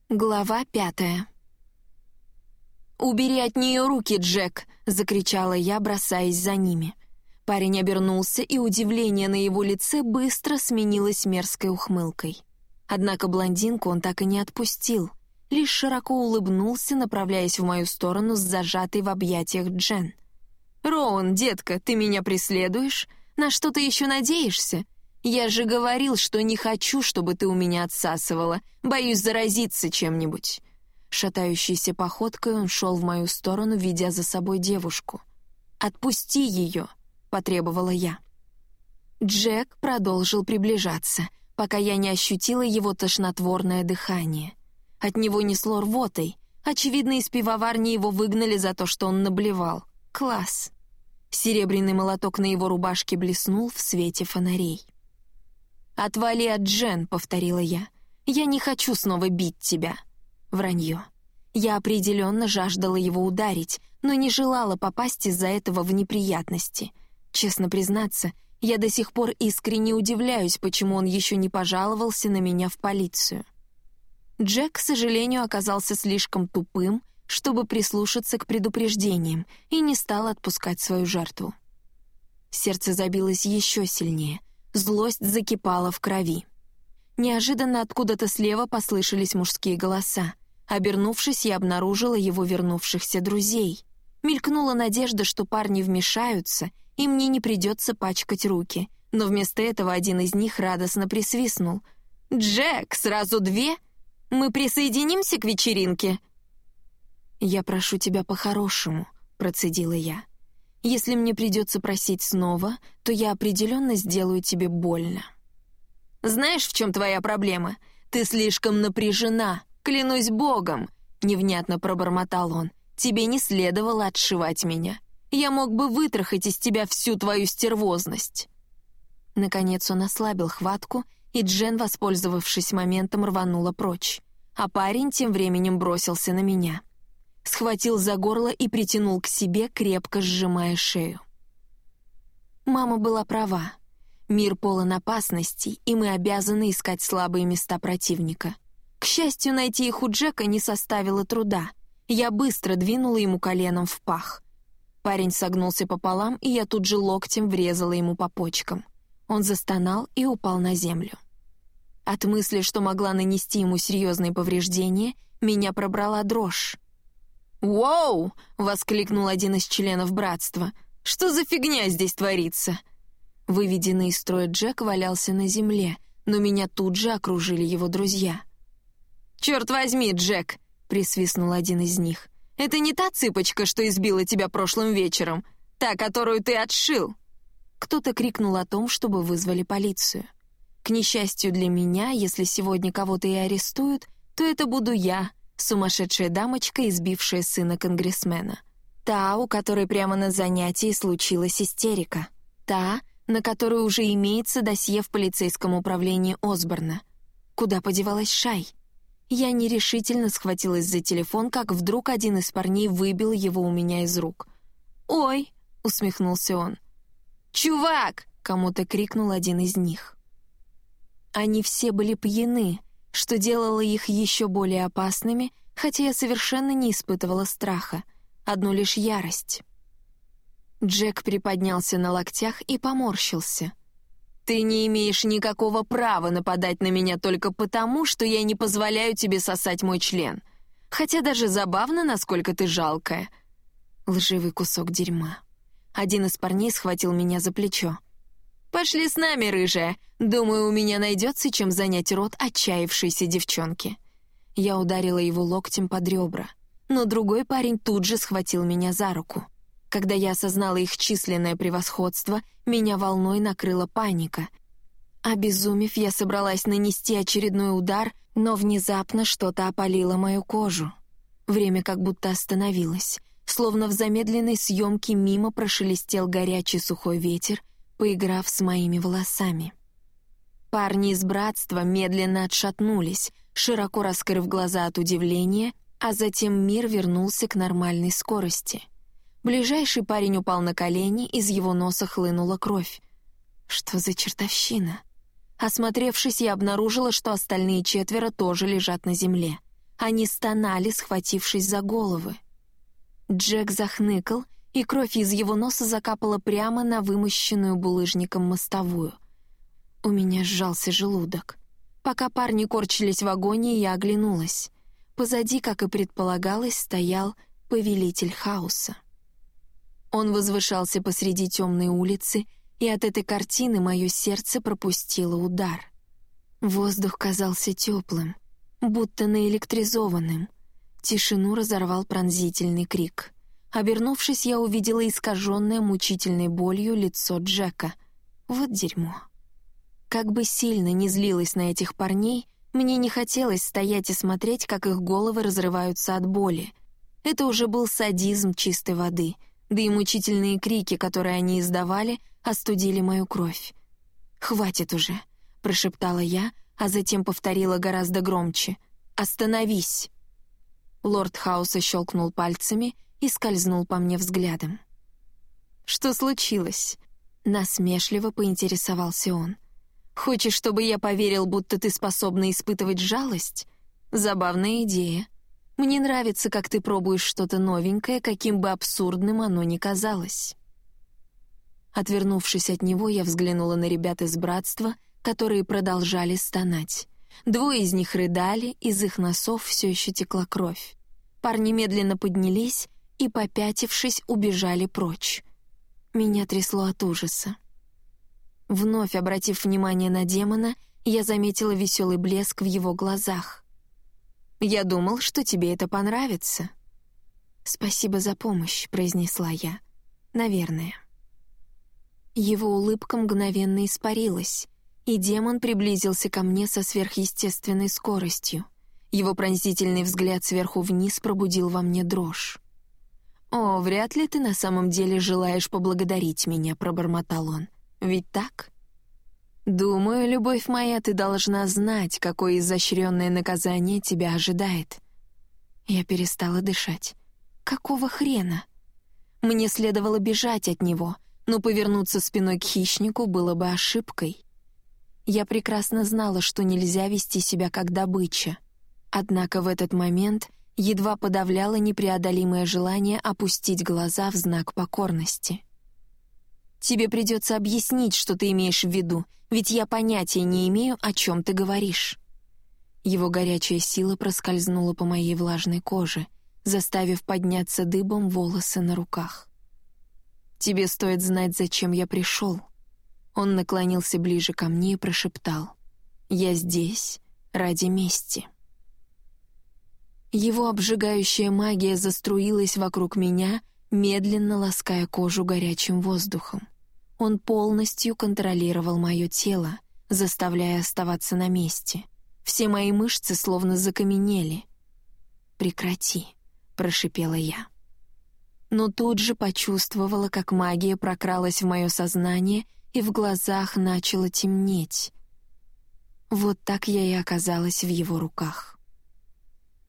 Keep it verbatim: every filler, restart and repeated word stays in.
Глава пятая. «Убери от нее руки, Джек!» — закричала я, бросаясь за ними. Парень обернулся, и удивление на его лице быстро сменилось мерзкой ухмылкой. Однако блондинку он так и не отпустил, лишь широко улыбнулся, направляясь в мою сторону с зажатой в объятиях Джен. «Роуэн, детка, ты меня преследуешь? На что ты еще надеешься? Я же говорил, что не хочу, чтобы ты у меня отсасывала. Боюсь заразиться чем-нибудь». Шатающейся походкой он шел в мою сторону, ведя за собой девушку. «Отпусти ее», — потребовала я. Джек продолжил приближаться, пока я не ощутила его тошнотворное дыхание. От него несло рвотой. Очевидно, из пивоварни его выгнали за то, что он наблевал. Класс. Серебряный молоток на его рубашке блеснул в свете фонарей. «Отвали от Джен», — повторила я. «Я не хочу снова бить тебя». Вранье. Я определенно жаждала его ударить, но не желала попасть из-за этого в неприятности. Честно признаться, я до сих пор искренне удивляюсь, почему он еще не пожаловался на меня в полицию. Джек, к сожалению, оказался слишком тупым, чтобы прислушаться к предупреждениям, и не стал отпускать свою жертву. Сердце забилось еще сильнее. Злость закипала в крови. Неожиданно откуда-то слева послышались мужские голоса. Обернувшись, я обнаружила его вернувшихся друзей. Мелькнула надежда, что парни вмешаются, и мне не придется пачкать руки. Но вместо этого один из них радостно присвистнул. «Джек, сразу две? Мы присоединимся к вечеринке?» «Я прошу тебя по-хорошему», — процедила я. «Если мне придется просить снова, то я определенно сделаю тебе больно». «Знаешь, в чем твоя проблема? Ты слишком напряжена, клянусь богом!» — невнятно пробормотал он. «Тебе не следовало отшивать меня. Я мог бы вытрахать из тебя всю твою стервозность». Наконец он ослабил хватку, и Джен, воспользовавшись моментом, рванула прочь. А парень тем временем бросился на меня. Схватил за горло и притянул к себе, крепко сжимая шею. Мама была права. Мир полон опасностей, и мы обязаны искать слабые места противника. К счастью, найти их у Джека не составило труда. Я быстро двинула ему коленом в пах. Парень согнулся пополам, и я тут же локтем врезала ему по почкам. Он застонал и упал на землю. От мысли, что могла нанести ему серьезные повреждения, меня пробрала дрожь. «Воу!» — воскликнул один из членов братства. «Что за фигня здесь творится?» Выведенный из строя Джек валялся на земле, но меня тут же окружили его друзья. «Черт возьми, Джек!» — присвистнул один из них. «Это не та цыпочка, что избила тебя прошлым вечером, та, которую ты отшил!» Кто-то крикнул о том, чтобы вызвали полицию. К несчастью для меня, если сегодня кого-то и арестуют, то это буду я, сумасшедшая дамочка, избившая сына конгрессмена. Та, у которой прямо на занятии случилась истерика. Та, на которую уже имеется досье в полицейском управлении Осборна. Куда подевалась Шай? Я нерешительно схватилась за телефон, как вдруг один из парней выбил его у меня из рук. «Ой!» — усмехнулся он. «Чувак!» — кому-то крикнул один из них. Они все были пьяны, что делало их еще более опасными, хотя я совершенно не испытывала страха, одну лишь ярость. Джек приподнялся на локтях и поморщился. «Ты не имеешь никакого права нападать на меня только потому, что я не позволяю тебе сосать мой член. Хотя даже забавно, насколько ты жалкая». Лживый кусок дерьма. Один из парней схватил меня за плечо. «Пошли с нами, рыжая. Думаю, у меня найдется чем занять рот отчаявшейся девчонки». Я ударила его локтем под ребра, но другой парень тут же схватил меня за руку. Когда я осознала их численное превосходство, меня волной накрыла паника. Обезумев, я собралась нанести очередной удар, но внезапно что-то опалило мою кожу. Время как будто остановилось, словно в замедленной съемке мимо прошелестел горячий сухой ветер, поиграв с моими волосами. Парни из братства медленно отшатнулись, широко раскрыв глаза от удивления, а затем мир вернулся к нормальной скорости. Ближайший парень упал на колени, из его носа хлынула кровь. Что за чертовщина? Осмотревшись, я обнаружила, что остальные четверо тоже лежат на земле. Они стонали, схватившись за головы. Джек захныкал, и кровь из его носа закапала прямо на вымощенную булыжником мостовую. У меня сжался желудок. Пока парни корчились в агонии, я оглянулась. Позади, как и предполагалось, стоял повелитель хаоса. Он возвышался посреди темной улицы, и от этой картины мое сердце пропустило удар. Воздух казался теплым, будто наэлектризованным. Тишину разорвал пронзительный крик. Обернувшись, я увидела искаженное мучительной болью лицо Джека. Вот дерьмо. Как бы сильно ни злилась на этих парней, мне не хотелось стоять и смотреть, как их головы разрываются от боли. Это уже был садизм чистой воды, да и мучительные крики, которые они издавали, остудили мою кровь. «Хватит уже», — прошептала я, а затем повторила гораздо громче. «Остановись!» Лорд Хаоса щелкнул пальцами и скользнул по мне взглядом. «Что случилось?» — насмешливо поинтересовался он. «Хочешь, чтобы я поверил, будто ты способна испытывать жалость? Забавная идея. Мне нравится, как ты пробуешь что-то новенькое, каким бы абсурдным оно ни казалось». Отвернувшись от него, я взглянула на ребят из братства, которые продолжали стонать. Двое из них рыдали, из их носов все еще текла кровь. Парни медленно поднялись и, попятившись, убежали прочь. Меня трясло от ужаса. Вновь обратив внимание на демона, я заметила веселый блеск в его глазах. «Я думал, что тебе это понравится». «Спасибо за помощь», — произнесла я. «Наверное». Его улыбка мгновенно испарилась, и демон приблизился ко мне со сверхъестественной скоростью. Его пронзительный взгляд сверху вниз пробудил во мне дрожь. «О, вряд ли ты на самом деле желаешь поблагодарить меня», — пробормотал он. «Ведь так?» «Думаю, любовь моя, ты должна знать, какое изощренное наказание тебя ожидает». Я перестала дышать. «Какого хрена?» Мне следовало бежать от него, но повернуться спиной к хищнику было бы ошибкой. Я прекрасно знала, что нельзя вести себя как добыча. Однако в этот момент едва подавляло непреодолимое желание опустить глаза в знак покорности. «Тебе придется объяснить, что ты имеешь в виду, ведь я понятия не имею, о чем ты говоришь». Его горячая сила проскользнула по моей влажной коже, заставив подняться дыбом волосы на руках. «Тебе стоит знать, зачем я пришел». Он наклонился ближе ко мне и прошептал: «Я здесь ради мести». Его обжигающая магия заструилась вокруг меня, медленно лаская кожу горячим воздухом. Он полностью контролировал мое тело, заставляя оставаться на месте. Все мои мышцы словно закаменели. «Прекрати», — прошипела я. Но тут же почувствовала, как магия прокралась в мое сознание, и в глазах начало темнеть. Вот так я и оказалась в его руках.